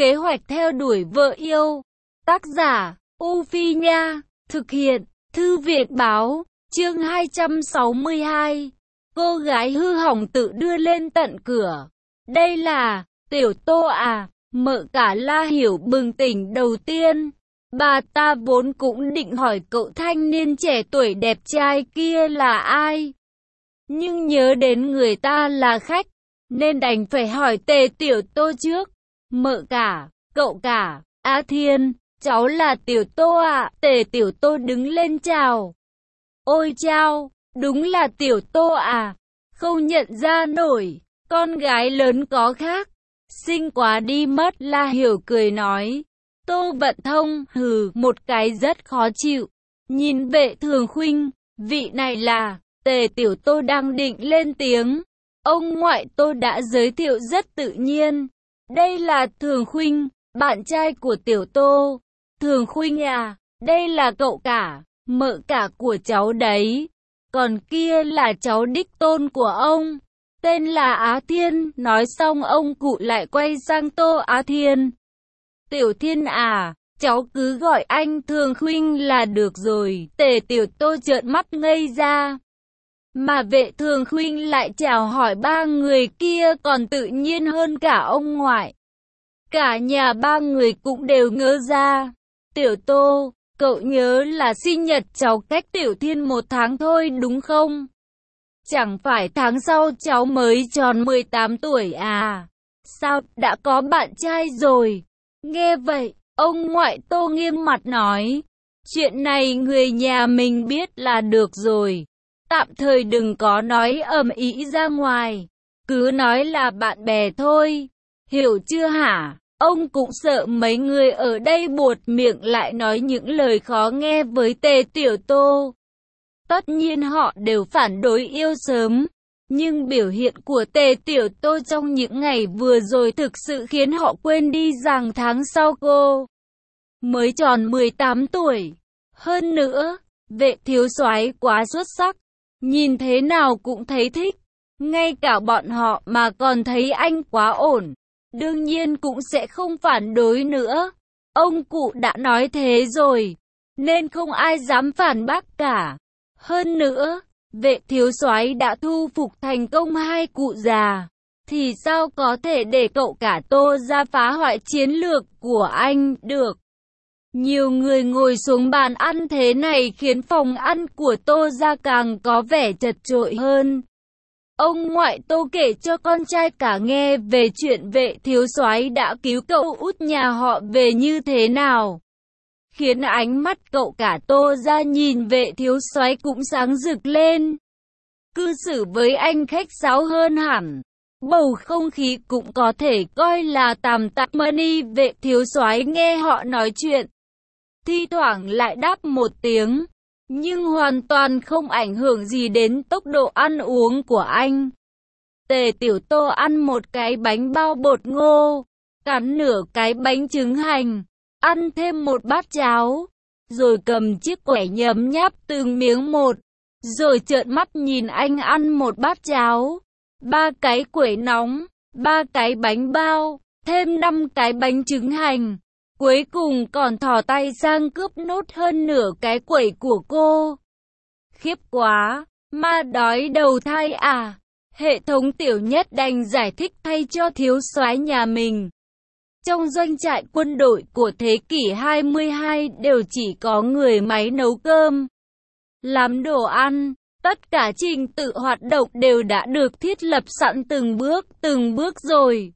Kế hoạch theo đuổi vợ yêu. Tác giả, U Phi Nha. Thực hiện, Thư viện Báo. Chương 262. Cô gái hư hỏng tự đưa lên tận cửa. Đây là, Tiểu Tô à? Mợ cả La Hiểu bừng tỉnh đầu tiên. Bà ta vốn cũng định hỏi cậu thanh niên trẻ tuổi đẹp trai kia là ai. Nhưng nhớ đến người ta là khách, nên đành phải hỏi Tề Tiểu Tô trước. Mợ cả, cậu cả, Á Thiên, cháu là Tiểu Tô ạ. Tề Tiểu Tô đứng lên chào. Ôi chao, đúng là Tiểu Tô à, không nhận ra nổi, con gái lớn có khác, xinh quá đi mất. La Hiểu cười nói. Tô Vận Thông hừ một cái rất khó chịu, nhìn Vệ Thường Khuynh, vị này là. Tề Tiểu Tô đang định lên tiếng, ông ngoại Tô đã giới thiệu rất tự nhiên. Đây là Thường Khuynh, bạn trai của Tiểu Tô. Thường Khuynh à, đây là cậu cả, mợ cả của cháu đấy. Còn kia là cháu đích tôn của ông, tên là Á Thiên. Nói xong ông cụ lại quay sang Tô Á Thiên. Tiểu Thiên à, cháu cứ gọi anh Thường Khuynh là được rồi. Tề Tiểu Tô trợn mắt ngây ra. Mà Vệ Thường Khuynh lại chào hỏi ba người kia còn tự nhiên hơn cả ông ngoại. Cả nhà ba người cũng đều ngớ ra. Tiểu Tô, cậu nhớ là sinh nhật cháu cách Tiểu Thiên 1 tháng thôi đúng không? Chẳng phải tháng sau cháu mới tròn 18 tuổi à? Sao, đã có bạn trai rồi? Nghe vậy, ông ngoại Tô nghiêm mặt nói. Chuyện này người nhà mình biết là được rồi. Tạm thời đừng có nói ầm ĩ ra ngoài. Cứ nói là bạn bè thôi. Hiểu chưa hả? Ông cũng sợ mấy người ở đây buột miệng lại nói những lời khó nghe với Tề Tiểu Tô. Tất nhiên họ đều phản đối yêu sớm. Nhưng biểu hiện của Tề Tiểu Tô trong những ngày vừa rồi thực sự khiến họ quên đi rằng tháng sau cô mới tròn 18 tuổi. Hơn nữa, Vệ thiếu soái quá xuất sắc. Nhìn thế nào cũng thấy thích. Ngay cả bọn họ mà còn thấy anh quá ổn, đương nhiên cũng sẽ không phản đối nữa. Ông cụ đã nói thế rồi, nên không ai dám phản bác cả. Hơn nữa, Vệ thiếu soái đã thu phục thành công hai cụ già, thì sao có thể để cậu cả Tô ra phá hoại chiến lược của anh được. Nhiều người ngồi xuống bàn ăn thế này khiến phòng ăn của Tô ra càng có vẻ chật chội hơn. Ông ngoại Tô kể cho con trai cả nghe về chuyện Vệ thiếu soái đã cứu cậu út nhà họ về như thế nào, khiến ánh mắt cậu cả Tô ra nhìn Vệ thiếu soái cũng sáng rực lên. Cư xử với anh khách sáo hơn hẳn, bầu không khí cũng có thể coi là tạm tạm money. Vệ thiếu soái nghe họ nói chuyện, thi thoảng lại đáp một tiếng, nhưng hoàn toàn không ảnh hưởng gì đến tốc độ ăn uống của anh. Tề Tiểu Tô ăn một cái bánh bao bột ngô, cắn nửa cái bánh trứng hành, ăn thêm một bát cháo, rồi cầm chiếc quẻ nhấm nháp từng miếng một, rồi trợn mắt nhìn anh ăn một bát cháo, 3 cái quẩy nóng, 3 cái bánh bao, thêm 5 cái bánh trứng hành. Cuối cùng còn thò tay sang cướp nốt hơn nửa cái quẩy của cô. Khiếp quá, ma đói đầu thai à? Hệ thống Tiểu Nhất đành giải thích thay cho thiếu soái nhà mình. Trong doanh trại quân đội của thế kỷ 22 đều chỉ có người máy nấu cơm, làm đồ ăn. Tất cả trình tự hoạt động đều đã được thiết lập sẵn từng bước rồi.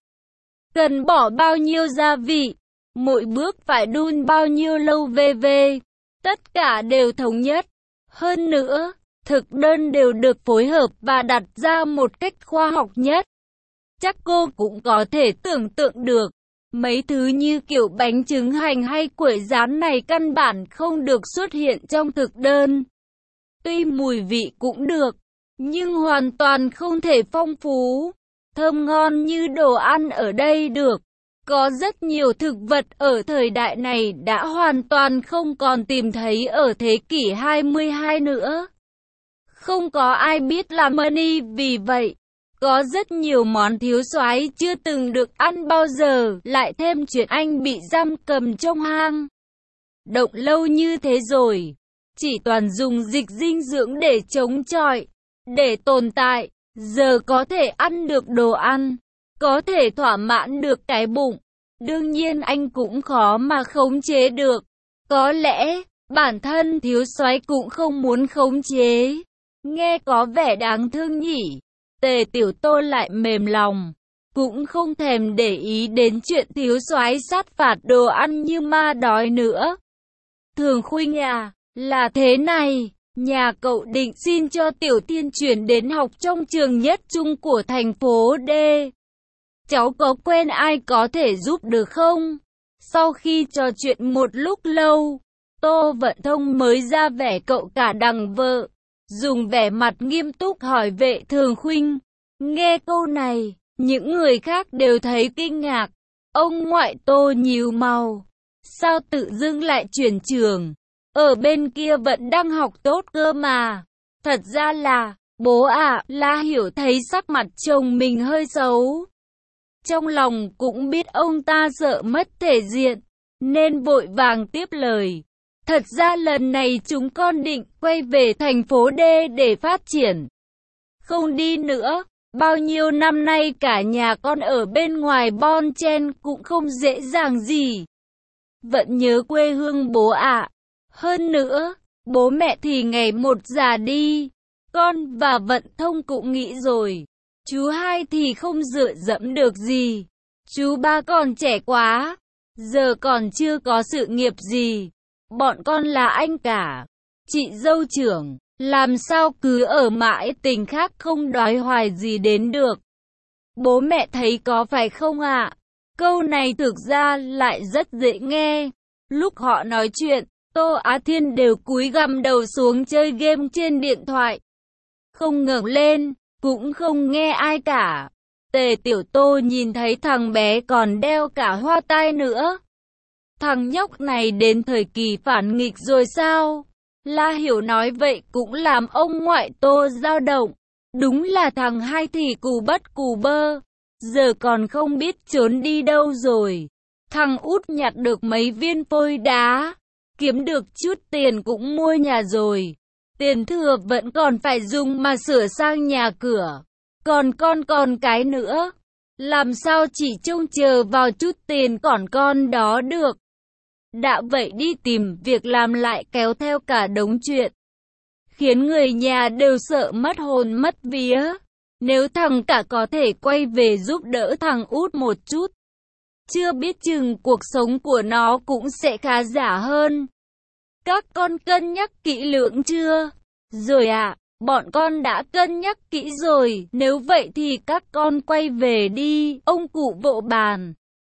Cần bỏ bao nhiêu gia vị, mỗi bước phải đun bao nhiêu lâu vv. Tất cả đều thống nhất. Hơn nữa, thực đơn đều được phối hợp và đặt ra một cách khoa học nhất. Chắc cô cũng có thể tưởng tượng được, mấy thứ như kiểu bánh trứng hành hay quẩy rán này căn bản không được xuất hiện trong thực đơn. Tuy mùi vị cũng được, nhưng hoàn toàn không thể phong phú, thơm ngon như đồ ăn ở đây được. Có rất nhiều thực vật ở thời đại này đã hoàn toàn không còn tìm thấy ở thế kỷ 22 nữa. Không có ai biết làm money, vì vậy, Có rất nhiều món thiếu soái chưa từng được ăn bao giờ, lại thêm chuyện anh bị giam cầm trong hang động lâu như thế rồi. Chỉ toàn dùng dịch dinh dưỡng để chống chọi, để tồn tại. Giờ có thể ăn được đồ ăn, có thể thỏa mãn được cái bụng. Đương nhiên anh cũng khó mà khống chế được. Có lẽ, bản thân thiếu soái cũng không muốn khống chế. Nghe có vẻ đáng thương nhỉ. Tề Tiểu Tô lại mềm lòng, cũng không thèm để ý đến chuyện thiếu soái sát phạt đồ ăn như ma đói nữa. Thường Khuynh à, là thế này, nhà cậu định xin cho Tiểu Thiên chuyển đến học trong trường nhất trung của thành phố D. Cháu có quen ai có thể giúp được không? Sau khi trò chuyện một lúc lâu, Tô Vận Thông mới ra vẻ cậu cả đằng vợ, dùng vẻ mặt nghiêm túc hỏi Vệ Thường Khuynh. Nghe câu này, những người khác đều thấy kinh ngạc. Ông ngoại Tô nhíu mày. Sao tự dưng lại chuyển trường? Ở bên kia vẫn đang học tốt cơ mà. Thật ra là, bố ạ, La Hiểu thấy sắc mặt chồng mình hơi xấu. Trong lòng cũng biết ông ta sợ mất thể diện, nên vội vàng tiếp lời. Thật ra lần này chúng con định quay về thành phố D để phát triển. Không đi nữa, bao nhiêu năm nay cả nhà con ở bên ngoài bon chen cũng không dễ dàng gì. Vẫn nhớ quê hương bố ạ. Hơn nữa, bố mẹ thì ngày một già đi. Con và Vận Thông cũng nghĩ rồi. Chú hai thì không dựa dẫm được gì. Chú ba còn trẻ quá. Giờ còn chưa có sự nghiệp gì. Bọn con là anh cả. Chị dâu trưởng. Làm sao cứ ở mãi tình khác không đói hoài gì đến được. Bố mẹ thấy có phải không ạ? Câu này thực ra lại rất dễ nghe. Lúc họ nói chuyện, Tô Á Thiên đều cúi gằm đầu xuống chơi game trên điện thoại. Không ngẩng lên, cũng không nghe ai cả. Tề Tiểu Tô nhìn thấy thằng bé còn đeo cả hoa tai nữa. Thằng nhóc này đến thời kỳ phản nghịch rồi sao? La Hiểu nói vậy cũng làm ông ngoại Tô dao động. Đúng là thằng hai thì cù bất cù bơ. Giờ còn không biết trốn đi đâu rồi. Thằng út nhặt được mấy viên phôi đá. Kiếm được chút tiền cũng mua nhà rồi. Tiền thừa vẫn còn phải dùng mà sửa sang nhà cửa. Còn con cái nữa. Làm sao chỉ trông chờ vào chút tiền còn con đó được. Đã vậy đi tìm việc làm lại kéo theo cả đống chuyện. Khiến người nhà đều sợ mất hồn mất vía. Nếu thằng cả có thể quay về giúp đỡ thằng út một chút. Chưa biết chừng cuộc sống của nó cũng sẽ khá giả hơn. Các con cân nhắc kỹ lưỡng chưa? Rồi ạ, bọn con đã cân nhắc kỹ rồi. Nếu vậy thì các con quay về đi, ông cụ vỗ bàn.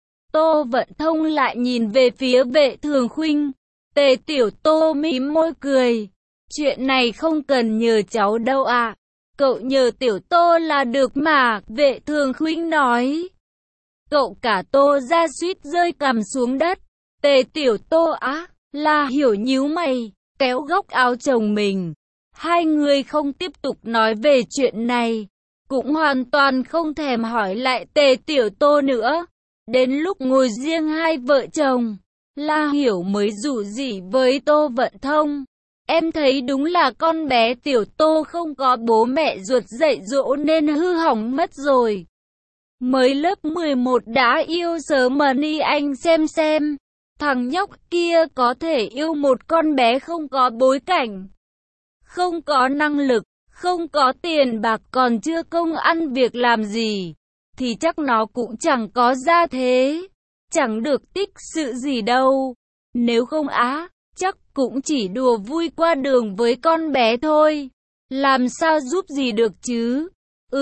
Tô Vận Thông lại nhìn về phía Vệ Thường Khuynh. Tề Tiểu Tô mím môi cười. Chuyện này không cần nhờ cháu đâu ạ. Cậu nhờ Tiểu Tô là được mà, Vệ Thường Khuynh nói. Cậu cả Tô ra suýt rơi cằm xuống đất. Tề Tiểu Tô á, La Hiểu nhíu mày, kéo góc áo chồng mình. Hai người không tiếp tục nói về chuyện này. Cũng hoàn toàn không thèm hỏi lại Tề Tiểu Tô nữa. Đến lúc ngồi riêng hai vợ chồng, La Hiểu mới rủ rỉ với Tô Vận Thông. Em thấy đúng là con bé Tiểu Tô không có bố mẹ ruột dạy dỗ nên hư hỏng mất rồi. Mới lớp 11 đã yêu sớm mà đi anh xem. Thằng nhóc kia có thể yêu một con bé không có bối cảnh, không có năng lực, không có tiền bạc còn chưa công ăn việc làm gì. Thì chắc nó cũng chẳng có gia thế, chẳng được tích sự gì đâu. Nếu không chắc cũng chỉ đùa vui qua đường với con bé thôi. Làm sao giúp gì được chứ?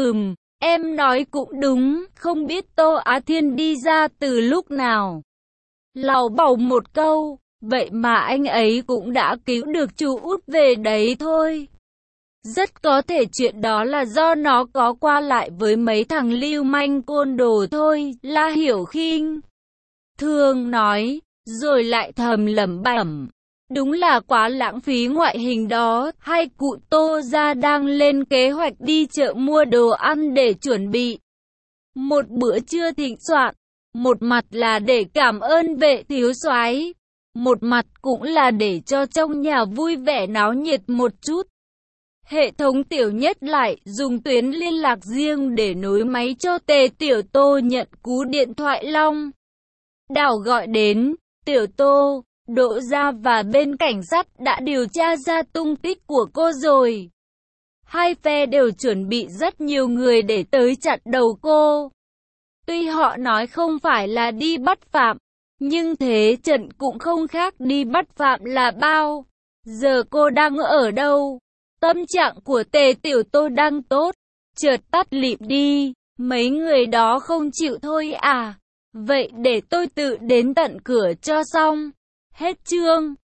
Em nói cũng đúng, không biết Tô Á Thiên đi ra từ lúc nào. Lào bảo một câu, vậy mà anh ấy cũng đã cứu được chú út về đấy thôi. Rất có thể chuyện đó là do nó có qua lại với mấy thằng lưu manh côn đồ thôi, La Hiểu khinh thường nói, rồi lại thầm lẩm bẩm. Đúng là quá lãng phí ngoại hình đó. Hai cụ Tô gia đang lên kế hoạch đi chợ mua đồ ăn để chuẩn bị một bữa trưa thịnh soạn. Một mặt là để cảm ơn Vệ thiếu soái, một mặt cũng là để cho trong nhà vui vẻ náo nhiệt một chút. Hệ thống Tiểu Nhất lại dùng tuyến liên lạc riêng để nối máy cho Tề Tiểu Tô nhận cú điện thoại Long Đảo gọi đến. Tiểu Tô, Đỗ gia và bên cảnh sát đã điều tra ra tung tích của cô rồi. Hai phe đều chuẩn bị rất nhiều người để tới chặn đầu cô. Tuy họ nói không phải là đi bắt Phạm, nhưng thế trận cũng không khác đi bắt Phạm là bao. Giờ cô đang ở đâu? Tâm trạng của Tề Tiểu Tô đang tốt, chợt tắt lịm đi. Mấy người đó không chịu thôi à? Vậy để tôi tự đến tận cửa cho xong. Hết chương.